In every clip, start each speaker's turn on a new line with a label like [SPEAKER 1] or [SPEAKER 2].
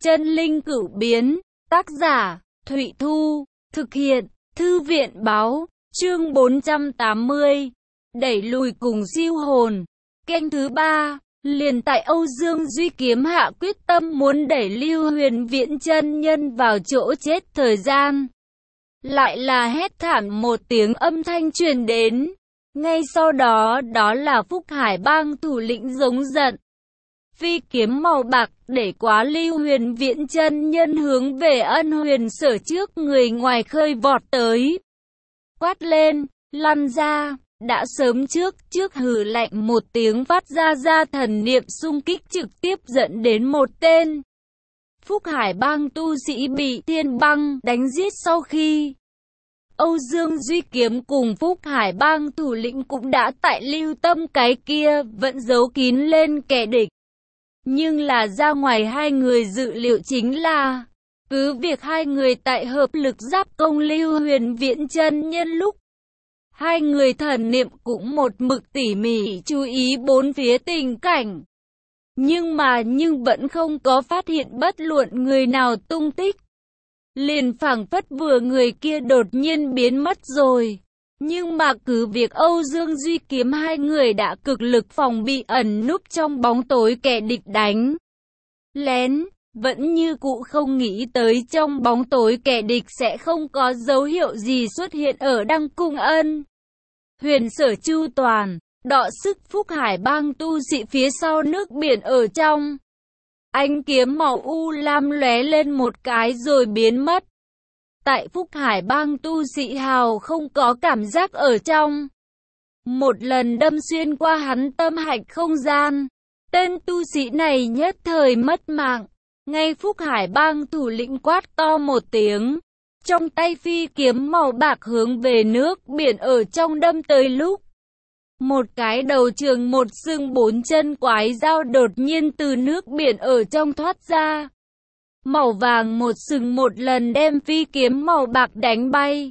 [SPEAKER 1] Chân linh cửu biến, tác giả, Thụy Thu, thực hiện, Thư viện báo, chương 480, đẩy lùi cùng siêu hồn. Kênh thứ 3, liền tại Âu Dương Duy Kiếm hạ quyết tâm muốn đẩy Lưu Huyền Viễn chân nhân vào chỗ chết thời gian. Lại là hét thảm một tiếng âm thanh truyền đến. Ngay sau đó, đó là Phúc Hải Bang thủ lĩnh giống giận. Phi kiếm màu bạc để quá Lưu Huyền Viễn chân nhân hướng về Ân Huyền Sở trước người ngoài khơi vọt tới. Quát lên, lăn ra, đã sớm trước hừ lạnh một tiếng phát ra thần niệm xung kích trực tiếp dẫn đến một tên Phúc Hải Bang tu sĩ bị Thiên Băng đánh giết sau khi Âu Dương Duy Kiếm cùng Phúc Hải Bang thủ lĩnh cũng đã tại Lưu Tâm cái kia vẫn giấu kín lên kẻ địch. Nhưng là ra ngoài hai người dự liệu chính là cứ việc hai người tại hợp lực giáp công Lưu Huyền Viễn chân nhân lúc hai người thần niệm cũng một mực tỉ mỉ chú ý bốn phía tình cảnh. Nhưng vẫn không có phát hiện bất luận người nào tung tích. Liền phảng phất vừa người kia đột nhiên biến mất rồi. Nhưng mà cứ việc Âu Dương Duy Kiếm hai người đã cực lực phòng bị ẩn núp trong bóng tối kẻ địch đánh lén, vẫn như cũ không nghĩ tới trong bóng tối kẻ địch sẽ không có dấu hiệu gì xuất hiện ở Đăng Cung Ân Huyền Sở chu toàn, đọ sức Phúc Hải Bang tu sĩ phía sau nước biển ở trong. Ánh kiếm màu u lam lóe lên một cái rồi biến mất. Tại Phúc Hải Bang tu sĩ hào không có cảm giác ở trong. Một lần đâm xuyên qua hắn tâm hạch không gian. Tên tu sĩ này nhất thời mất mạng. Ngay Phúc Hải Bang thủ lĩnh quát to một tiếng. Trong tay phi kiếm màu bạc hướng về nước biển ở trong đâm tới lúc. Một cái đầu trường một xương bốn chân quái dao đột nhiên từ nước biển ở trong thoát ra. Màu vàng một sừng một lần đem phi kiếm màu bạc đánh bay.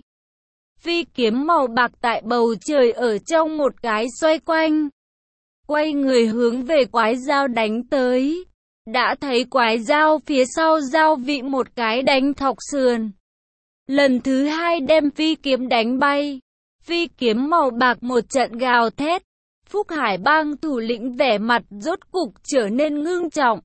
[SPEAKER 1] Phi kiếm màu bạc tại bầu trời ở trong một cái xoay quanh. Quay người hướng về quái dao đánh tới. Đã thấy quái dao phía sau dao vị một cái đánh thọc sườn. Lần thứ hai đem phi kiếm đánh bay. Phi kiếm màu bạc một trận gào thét. Phúc Hải Bang thủ lĩnh vẻ mặt rốt cục trở nên ngưng trọng.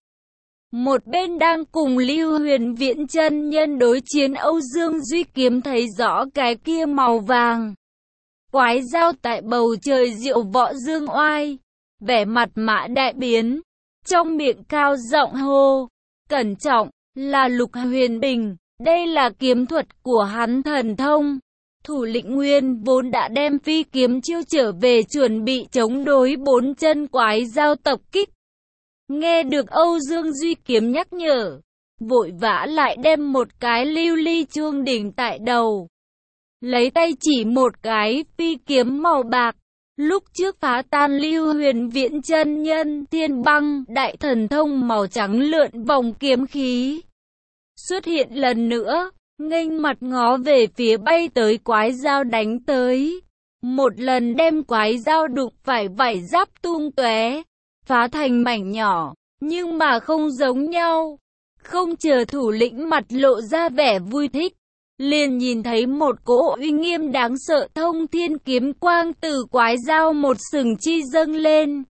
[SPEAKER 1] Một bên đang cùng Lưu Huyền Viễn chân nhân đối chiến Âu Dương Duy Kiếm thấy rõ cái kia màu vàng. Quái dao tại bầu trời diệu võ dương oai. Vẻ mặt mã đại biến. Trong miệng cao giọng hô. Cẩn trọng, là Lục Huyền Bình. Đây là kiếm thuật của hắn thần thông. Thủ lĩnh Nguyên vốn đã đem phi kiếm chiêu trở về chuẩn bị chống đối bốn chân quái dao tập kích. Nghe được Âu Dương Duy Kiếm nhắc nhở, vội vã lại đem một cái lưu ly chuông đỉnh tại đầu. Lấy tay chỉ một cái phi kiếm màu bạc, lúc trước phá tan Lưu Huyền Viễn chân nhân Thiên Băng đại thần thông màu trắng lượn vòng kiếm khí. Xuất hiện lần nữa, nghênh mặt ngó về phía bay tới quái dao đánh tới. Một lần đem quái dao đụng phải vảy giáp tung tóe, phá thành mảnh nhỏ, nhưng mà không giống nhau. Không chờ thủ lĩnh mặt lộ ra vẻ vui thích, liền nhìn thấy một cỗ uy nghiêm đáng sợ thông thiên kiếm quang từ quái dao một sừng chi dâng lên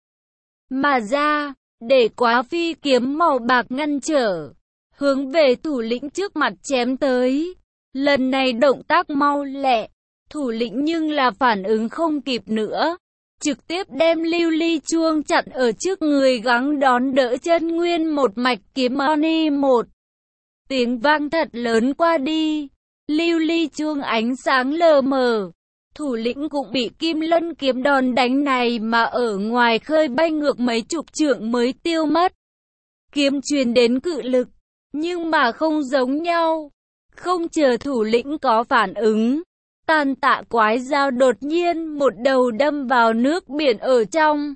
[SPEAKER 1] mà ra, để quá phi kiếm màu bạc ngăn trở, hướng về thủ lĩnh trước mặt chém tới. Lần này động tác mau lẹ, thủ lĩnh nhưng là phản ứng không kịp nữa. Trực tiếp đem lưu ly chuông chặn ở trước người gắng đón đỡ chân nguyên một mạch kiếm oni một. Tiếng vang thật lớn qua đi. Lưu ly chuông ánh sáng lờ mờ. Thủ lĩnh cũng bị kim lân kiếm đòn đánh này mà ở ngoài khơi bay ngược mấy chục trượng mới tiêu mất. Kiếm truyền đến cự lực, nhưng mà không giống nhau. Không chờ thủ lĩnh có phản ứng, tàn tạ quái dao đột nhiên một đầu đâm vào nước biển ở trong.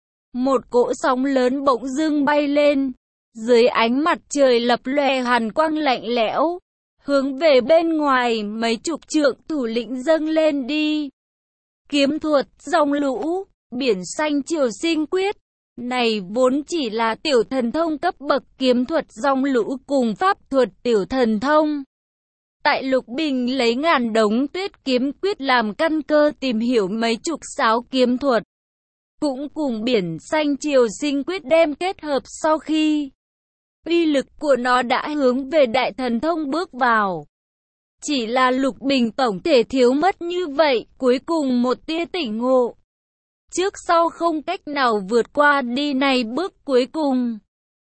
[SPEAKER 1] Một cỗ sóng lớn bỗng dưng bay lên, dưới ánh mặt trời lập lòe hàn quang lạnh lẽo, hướng về bên ngoài mấy chục trượng thủ lĩnh dâng lên đi. Kiếm thuật, dòng lũ, biển xanh triều sinh quyết, Này vốn chỉ là tiểu thần thông cấp bậc kiếm thuật dòng lũ cùng pháp thuật tiểu thần thông. Tại Lục Bình lấy ngàn đống tuyết kiếm quyết làm căn cơ tìm hiểu mấy chục sáo kiếm thuật. Cũng cùng biển xanh triều sinh quyết đem kết hợp sau khi uy lực của nó đã hướng về đại thần thông bước vào. Chỉ là Lục Bình tổng thể thiếu mất như vậy, cuối cùng một tia tỉnh ngộ. Trước sau không cách nào vượt qua đi này bước cuối cùng.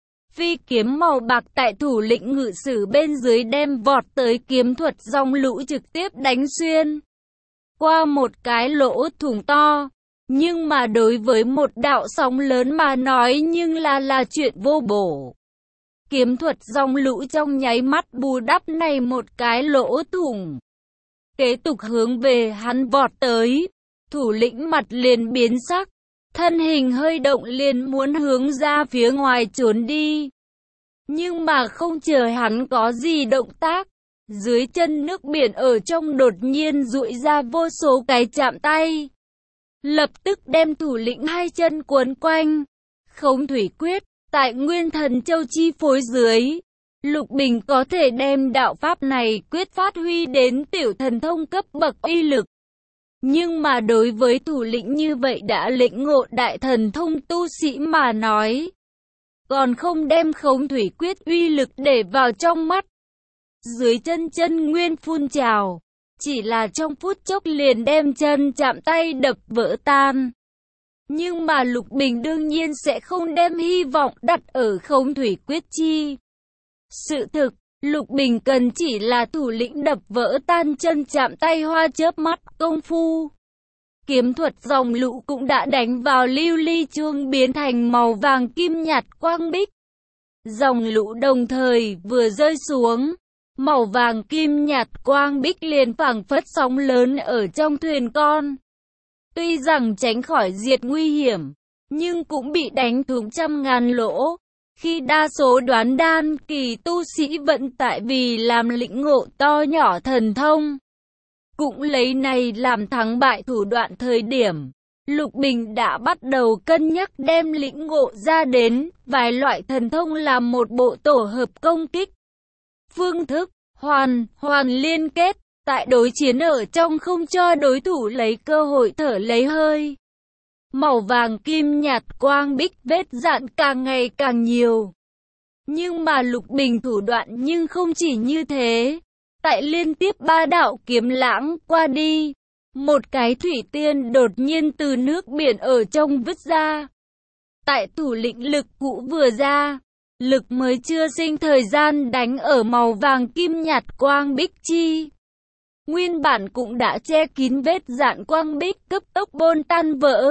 [SPEAKER 1] Phi kiếm màu bạc tại thủ lĩnh ngự sử bên dưới đem vọt tới kiếm thuật dòng lũ trực tiếp đánh xuyên qua một cái lỗ thủng to. Nhưng mà đối với một đạo sóng lớn mà nói nhưng là chuyện vô bổ. Kiếm thuật dòng lũ trong nháy mắt bù đắp này một cái lỗ thủng. Kế tục hướng về hắn vọt tới. Thủ lĩnh mặt liền biến sắc. Thân hình hơi động liền muốn hướng ra phía ngoài trốn đi. Nhưng mà không chờ hắn có gì động tác. Dưới chân nước biển ở trong đột nhiên dụi ra vô số cái chạm tay. Lập tức đem thủ lĩnh hai chân cuốn quanh. Khống thủy quyết, tại Nguyên Thần Châu chi phối dưới. Lục Bình có thể đem đạo pháp này quyết phát huy đến tiểu thần thông cấp bậc uy lực. Nhưng mà đối với thủ lĩnh như vậy đã lĩnh ngộ đại thần thông tu sĩ mà nói. Còn không đem khống thủy quyết uy lực để vào trong mắt. Dưới chân chân nguyên phun trào. Chỉ là trong phút chốc liền đem chân chạm tay đập vỡ tan. Nhưng mà Lục Bình đương nhiên sẽ không đem hy vọng đặt ở khống thủy quyết chi. Sự thực, Lục Bình cần chỉ là thủ lĩnh đập vỡ tan chân chạm tay hoa chớp mắt công phu. Kiếm thuật dòng lũ cũng đã đánh vào lưu ly chuông biến thành màu vàng kim nhạt quang bích. Dòng lũ đồng thời vừa rơi xuống. Màu vàng kim nhạt quang bích liền phảng phất sóng lớn ở trong thuyền con. Tuy rằng tránh khỏi diệt nguy hiểm, nhưng cũng bị đánh thủng trăm ngàn lỗ. Khi đa số đoán đan kỳ tu sĩ vận tại vì làm lĩnh ngộ to nhỏ thần thông. Cũng lấy này làm thắng bại thủ đoạn thời điểm. Lục Bình đã bắt đầu cân nhắc đem lĩnh ngộ ra đến vài loại thần thông làm một bộ tổ hợp công kích. Phương thức, hoàn liên kết, tại đối chiến ở trong không cho đối thủ lấy cơ hội thở lấy hơi. Màu vàng kim nhạt quang bích vết dạn càng ngày càng nhiều. Nhưng mà Lục Bình thủ đoạn nhưng không chỉ như thế. Tại liên tiếp ba đạo kiếm lãng qua đi, một cái thủy tiên đột nhiên từ nước biển ở trong vứt ra. Tại thủ lĩnh lực cũ vừa ra. Lực mới chưa sinh thời gian đánh ở màu vàng kim nhạt quang bích chi. Nguyên bản cũng đã che kín vết dạn quang bích cấp tốc bôn tan vỡ.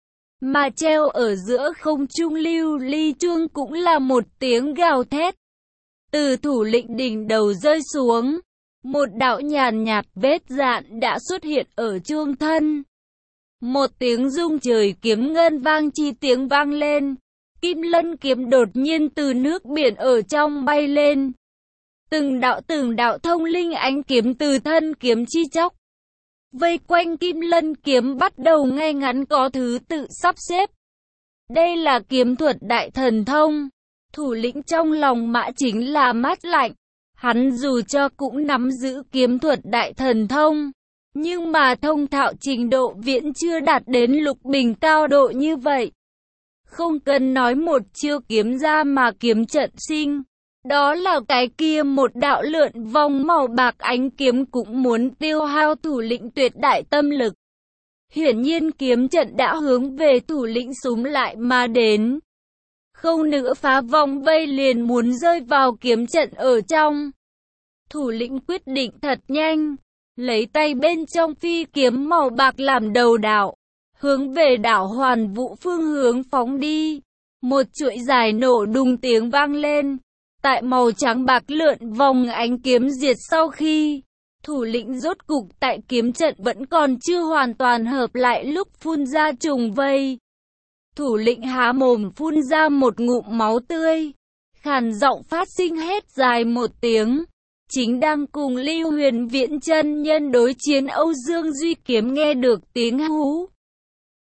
[SPEAKER 1] Mà treo ở giữa không trung lưu ly chuông cũng là một tiếng gào thét. Từ thủ lĩnh đỉnh đầu rơi xuống. Một đạo nhàn nhạt vết dạn đã xuất hiện ở chuông thân. Một tiếng rung trời kiếm ngân vang chi tiếng vang lên. Kim lân kiếm đột nhiên từ nước biển ở trong bay lên. Từng đạo thông linh ánh kiếm từ thân kiếm chi chóc. Vây quanh kim lân kiếm bắt đầu ngay ngắn có thứ tự sắp xếp. Đây là kiếm thuật đại thần thông. Thủ lĩnh trong lòng Mã Chính là mát lạnh. Hắn dù cho cũng nắm giữ kiếm thuật đại thần thông. Nhưng mà thông thạo trình độ viễn chưa đạt đến Lục Bình cao độ như vậy. Không cần nói một chiêu kiếm ra mà kiếm trận sinh. Đó là cái kia một đạo lượn vòng màu bạc ánh kiếm cũng muốn tiêu hao thủ lĩnh tuyệt đại tâm lực. Hiển nhiên kiếm trận đã hướng về thủ lĩnh xúm lại mà đến. Không nữa phá vòng vây liền muốn rơi vào kiếm trận ở trong. Thủ lĩnh quyết định thật nhanh. Lấy tay bên trong phi kiếm màu bạc làm đầu đạo. Hướng về đảo Hoàn Vũ phương hướng phóng đi. Một chuỗi dài nổ đùng tiếng vang lên. Tại màu trắng bạc lượn vòng ánh kiếm diệt sau khi thủ lĩnh rốt cục tại kiếm trận vẫn còn chưa hoàn toàn hợp lại lúc phun ra trùng vây. Thủ lĩnh há mồm phun ra một ngụm máu tươi. Khàn giọng phát sinh hét dài một tiếng. Chính đang cùng Lưu Huyền Viễn chân nhân đối chiến Âu Dương Duy Kiếm nghe được tiếng hú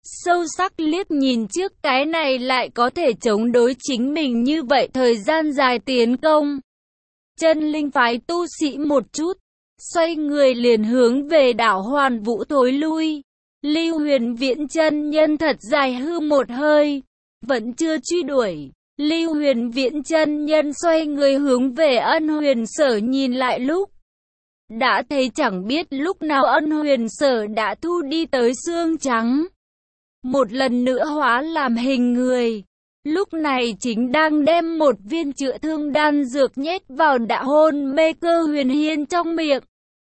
[SPEAKER 1] sâu sắc liếc nhìn trước cái này lại có thể chống đối chính mình như vậy thời gian dài tiến công. Chân linh phái tu sĩ một chút, xoay người liền hướng về đảo Hoàn Vũ thối lui. Lưu Huyền Viễn chân nhân thật dài hư một hơi, vẫn chưa truy đuổi. Lưu Huyền Viễn chân nhân xoay người hướng về Ân Huyền Sở nhìn lại lúc đã thấy chẳng biết lúc nào Ân Huyền Sở đã thu đi tới xương trắng, một lần nữa hóa làm hình người. Lúc này chính đang đem một viên chữa thương đan dược nhét vào đã hôn mê Cơ Huyền Hiên trong miệng.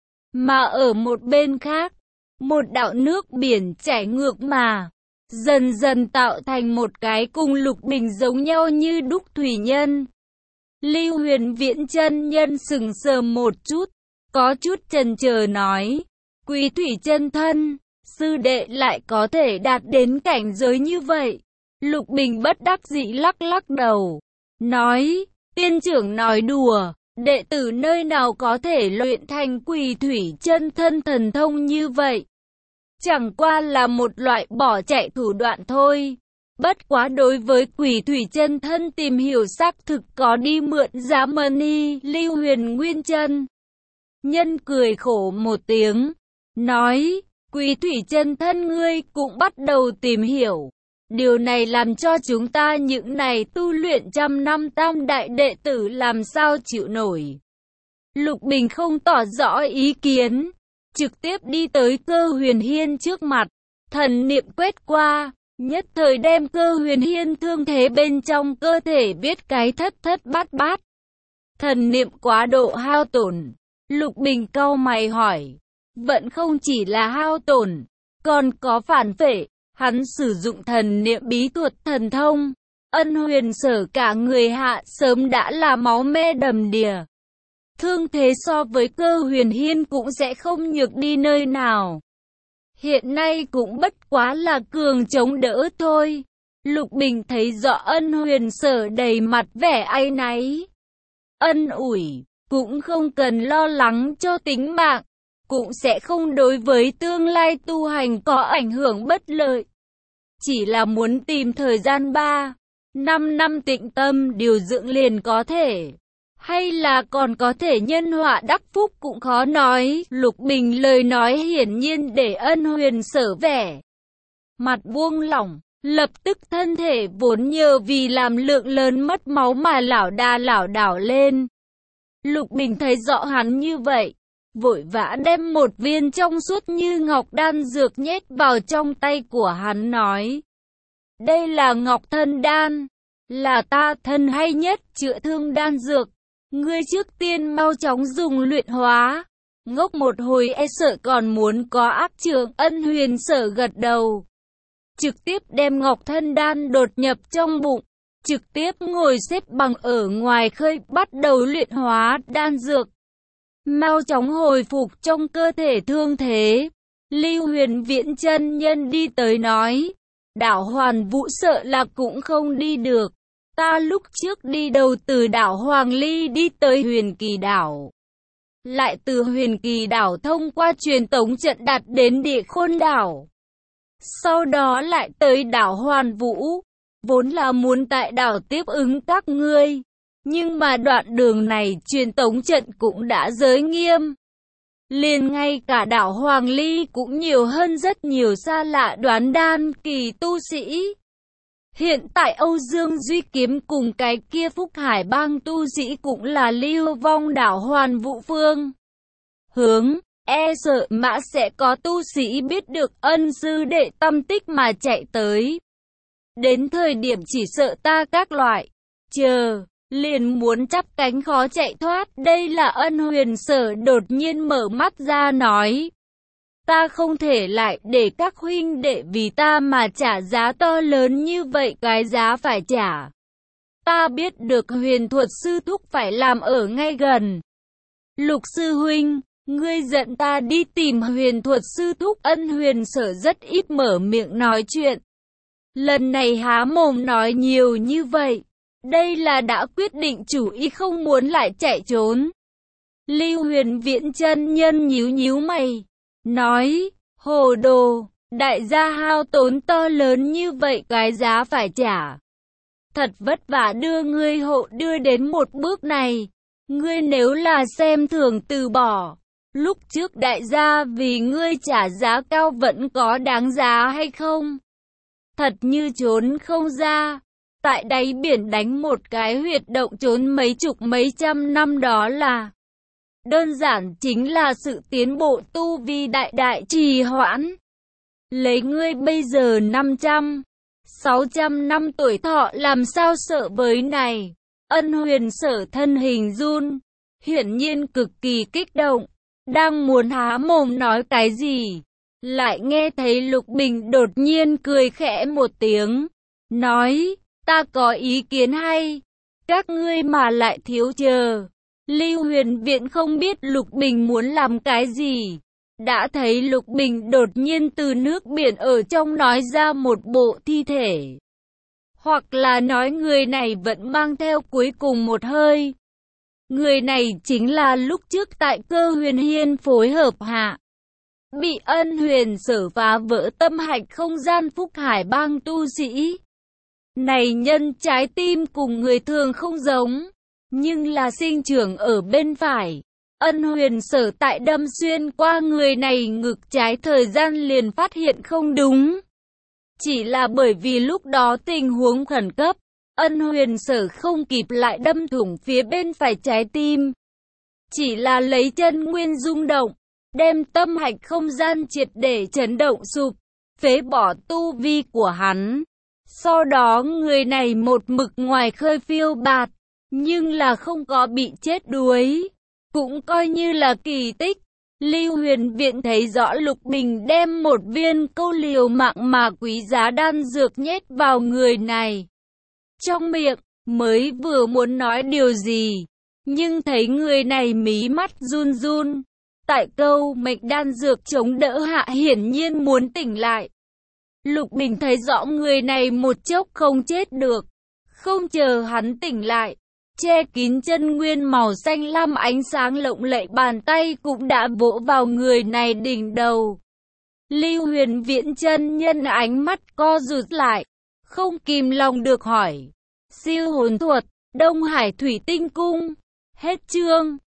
[SPEAKER 1] Mà ở một bên khác, một đạo nước biển chảy ngược mà dần dần tạo thành một cái cùng Lục Bình giống nhau như đúc thủy nhân. Lưu Huyền Viễn chân nhân sững sờ một chút, có chút chần chờ nói, Quý thủy chân thân, sư đệ lại có thể đạt đến cảnh giới như vậy. Lục Bình bất đắc dĩ lắc lắc đầu, nói, tiên trưởng nói đùa, đệ tử nơi nào có thể luyện thành Quỷ thủy chân thân thần thông như vậy. Chẳng qua là một loại bỏ chạy thủ đoạn thôi. Bất quá đối với Quỷ thủy chân thân tìm hiểu xác thực có đi mượn giá money. Lưu Huyền Nguyên chân nhân cười khổ một tiếng, nói, Quỷ thủy chân thân ngươi cũng bắt đầu tìm hiểu. Điều này làm cho chúng ta những này tu luyện trăm năm tam đại đệ tử làm sao chịu nổi. Lục Bình không tỏ rõ ý kiến, trực tiếp đi tới Cơ Huyền Hiên trước mặt, thần niệm quét qua, nhất thời đem Cơ Huyền Hiên thương thế bên trong cơ thể biết cái thất thất bát bát. Thần niệm quá độ hao tổn, Lục Bình cau mày hỏi, vẫn không chỉ là hao tổn, còn có phản phệ. Hắn sử dụng thần niệm bí thuật thần thông, Ân Huyền Sở cả người hạ sớm đã là máu me đầm đìa. Thương thế so với Cơ Huyền Hiên cũng sẽ không nhược đi nơi nào. Hiện nay cũng bất quá là cường chống đỡ thôi. Lục Bình thấy rõ Ân Huyền Sở đầy mặt vẻ áy náy, ân ủi, cũng không cần lo lắng cho tính mạng, cũng sẽ không đối với tương lai tu hành có ảnh hưởng bất lợi. Chỉ là muốn tìm thời gian 3-5 năm tĩnh tâm điều dưỡng liền có thể. Hay là còn có thể nhân họa đắc phúc cũng khó nói. Lục Bình lời nói hiển nhiên để Ân Huyền Sở vẻ mặt buông lỏng, lập tức thân thể vốn nhờ vì làm lượng lớn mất máu mà lảo đảo lên. Lục Bình thấy rõ hắn như vậy, vội vã đem một viên trong suốt như ngọc đan dược nhét vào trong tay của hắn nói, đây là Ngọc Thân Đan, là ta thân hay nhất chữa thương đan dược, ngươi trước tiên mau chóng dùng luyện hóa. Ngốc một hồi e sợ còn muốn có ác trưởng. Ân Huyền Sở gật đầu, trực tiếp đem Ngọc Thân Đan đột nhập trong bụng, trực tiếp ngồi xếp bằng ở ngoài khơi bắt đầu luyện hóa đan dược, mau chóng hồi phục trong cơ thể thương thế. Lưu Huyền Viễn chân nhân đi tới nói, đảo Hoàn Vũ sợ là cũng không đi được. Ta lúc trước đi đầu từ đảo Hoàng Ly đi tới Huyền Kỳ đảo, lại từ Huyền Kỳ đảo thông qua truyền tống trận đạt đến Địa Khôn đảo, sau đó lại tới đảo Hoàn Vũ. Vốn là muốn tại đảo tiếp ứng các ngươi, nhưng mà đoạn đường này truyền tống trận cũng đã giới nghiêm. Liền ngay cả đảo Hoàng Ly cũng nhiều hơn rất nhiều xa lạ đoán đan kỳ tu sĩ. Hiện tại Âu Dương Duy Kiếm cùng cái kia Phúc Hải bang tu sĩ cũng là lưu vong đảo Hoàn Vũ phương hướng, e sợ mã sẽ có tu sĩ biết được Ân sư đệ tâm tích mà chạy tới. Đến thời điểm chỉ sợ ta các loại liền muốn chắp cánh khó chạy thoát. Đây là Ân Huyền Sở đột nhiên mở mắt ra nói, ta không thể lại để các huynh đệ vì ta mà trả giá to lớn như vậy, cái giá phải trả. Ta biết được Huyền Thuật sư thúc phải làm ở ngay gần. Lục sư huynh, ngươi giận ta đi tìm Huyền Thuật sư thúc. Ân Huyền Sở rất ít mở miệng nói chuyện, lần này há mồm nói nhiều như vậy, đây là đã quyết định chủ ý không muốn lại chạy trốn. Lưu Huyền Viễn chân nhân nhíu nhíu mày, nói, hồ đồ, Đại gia hao tốn to lớn như vậy cái giá phải trả. Thật vất vả đưa ngươi hộ đưa đến một bước này. Ngươi nếu là xem thường từ bỏ, lúc trước đại gia vì ngươi trả giá cao vẫn có đáng giá hay không? Thật như trốn không ra. Tại đáy biển đánh một cái huyệt động trốn mấy chục mấy trăm năm đó là đơn giản chính là sự tiến bộ tu vi đại đại trì hoãn. Lấy ngươi bây giờ 500, 600 năm tuổi thọ làm sao sợ với này. Ân Huyền Sở thân hình run, hiển nhiên cực kỳ kích động, đang muốn há mồm nói cái gì, lại nghe thấy Lục Bình đột nhiên cười khẽ một tiếng, nói, ta có ý kiến hay, các ngươi mà lại thiếu chờ. Lưu Huyền Viện không biết Lục Bình muốn làm cái gì, đã thấy Lục Bình đột nhiên từ nước biển ở trong nói ra một bộ thi thể. Hoặc là nói người này vẫn mang theo cuối cùng một hơi. Người này chính là lúc trước tại Cơ Huyền Hiên phối hợp hạ bị Ân Huyền Sở phá vỡ tâm hạch không gian Phúc Hải bang tu sĩ. Này nhân trái tim cùng người thường không giống, nhưng là sinh trưởng ở bên phải. Ân Huyền Sở tại đâm xuyên qua người này ngực trái thời gian liền phát hiện không đúng. Chỉ là bởi vì lúc đó tình huống khẩn cấp, Ân Huyền Sở không kịp lại đâm thủng phía bên phải trái tim. Chỉ là lấy chân nguyên rung động, đem tâm hạch không gian triệt để chấn động sụp, phế bỏ tu vi của hắn. Sau đó người này một mực ngoài khơi phiêu bạt, nhưng là không có bị chết đuối, cũng coi như là kỳ tích. Lưu Huyền Viện thấy rõ Lục Bình đem một viên câu liều mạng mà quý giá đan dược nhét vào người này. Trong miệng, mới vừa muốn nói điều gì, nhưng thấy người này mí mắt run run. Tại câu mệnh đan dược chống đỡ hạ hiển nhiên muốn tỉnh lại. Lục Bình thấy rõ người này một chốc không chết được, không chờ hắn tỉnh lại. Che kín chân nguyên màu xanh lam ánh sáng lộng lẫy bàn tay cũng đã vỗ vào người này đỉnh đầu. Lưu Huyền Viễn chân nhân ánh mắt co rụt lại, không kìm lòng được hỏi. Siêu hồn thuật, Đông Hải Thủy Tinh Cung. Hết chương.